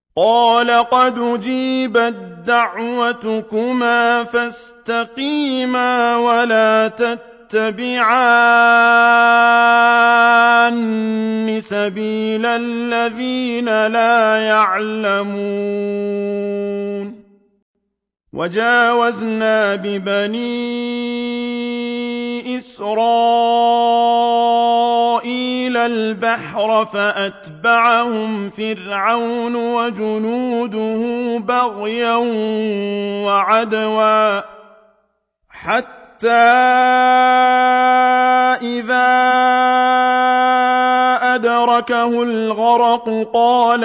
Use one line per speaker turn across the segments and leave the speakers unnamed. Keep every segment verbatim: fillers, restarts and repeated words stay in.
قال قد أجيبت دعوتكما فاستقيما ولا تتبعان سبيل الذين لا يعلمون وجاوزنا ببني إسرائيل البحر فأتبعهم فرعون وجنوده بغيا وعدوا حتى إذا أدركه الغرق قال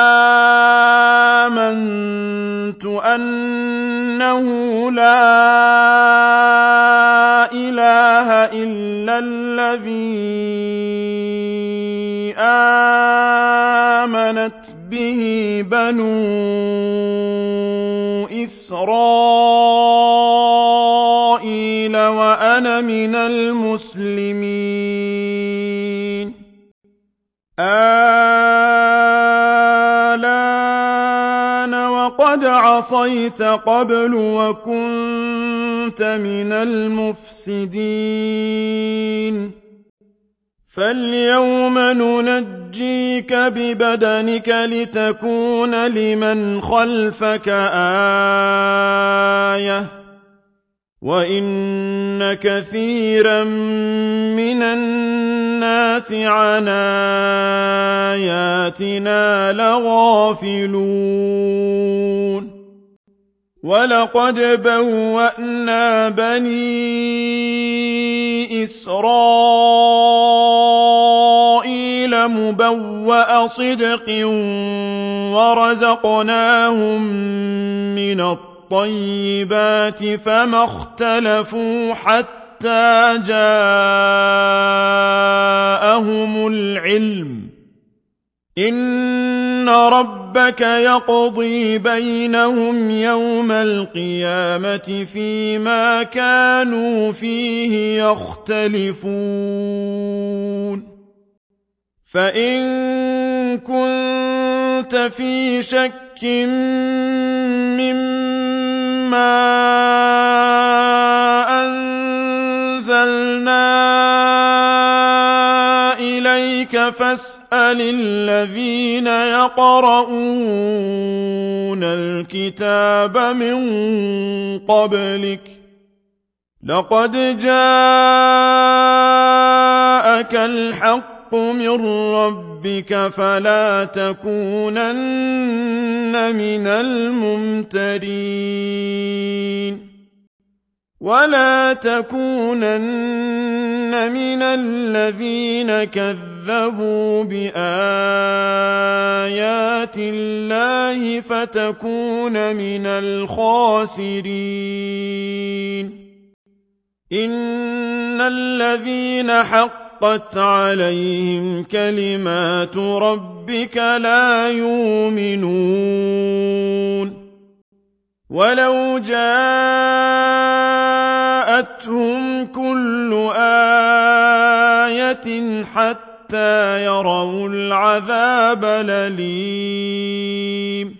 آمنت أنه لا إله إلا الذي آمنت به بنو إسرائيل وأنا من المسلمين الآن وقد عصيت قبل وكنت من المفسدين فاليوم ننجيك ببدنك لتكون لمن خلفك آية وإن كثيرا من الناس عن آياتنا لغافلون ولقد بوأنا بني إسرائيل مبوأ صدق ورزقناهم من الطيبات فما اختلفوا حتى جاءهم العلم إن ربك يقضي بينهم يوم القيامة فيما كانوا فيه يختلفون فإن كنت في شك مما أنزلنا إليك فاسأل الذين يقرؤون الكتاب من قبلك لقد جاءك الحق من ربك فلا تكونن من الممترين ولا تكونن من الذين كذبوا بآيات الله فتكون من الخاسرين إن الذين حقت عليهم كلمات ربك لا يؤمنون ولو جاءتهم كل آية حتى يروا العذاب الأليم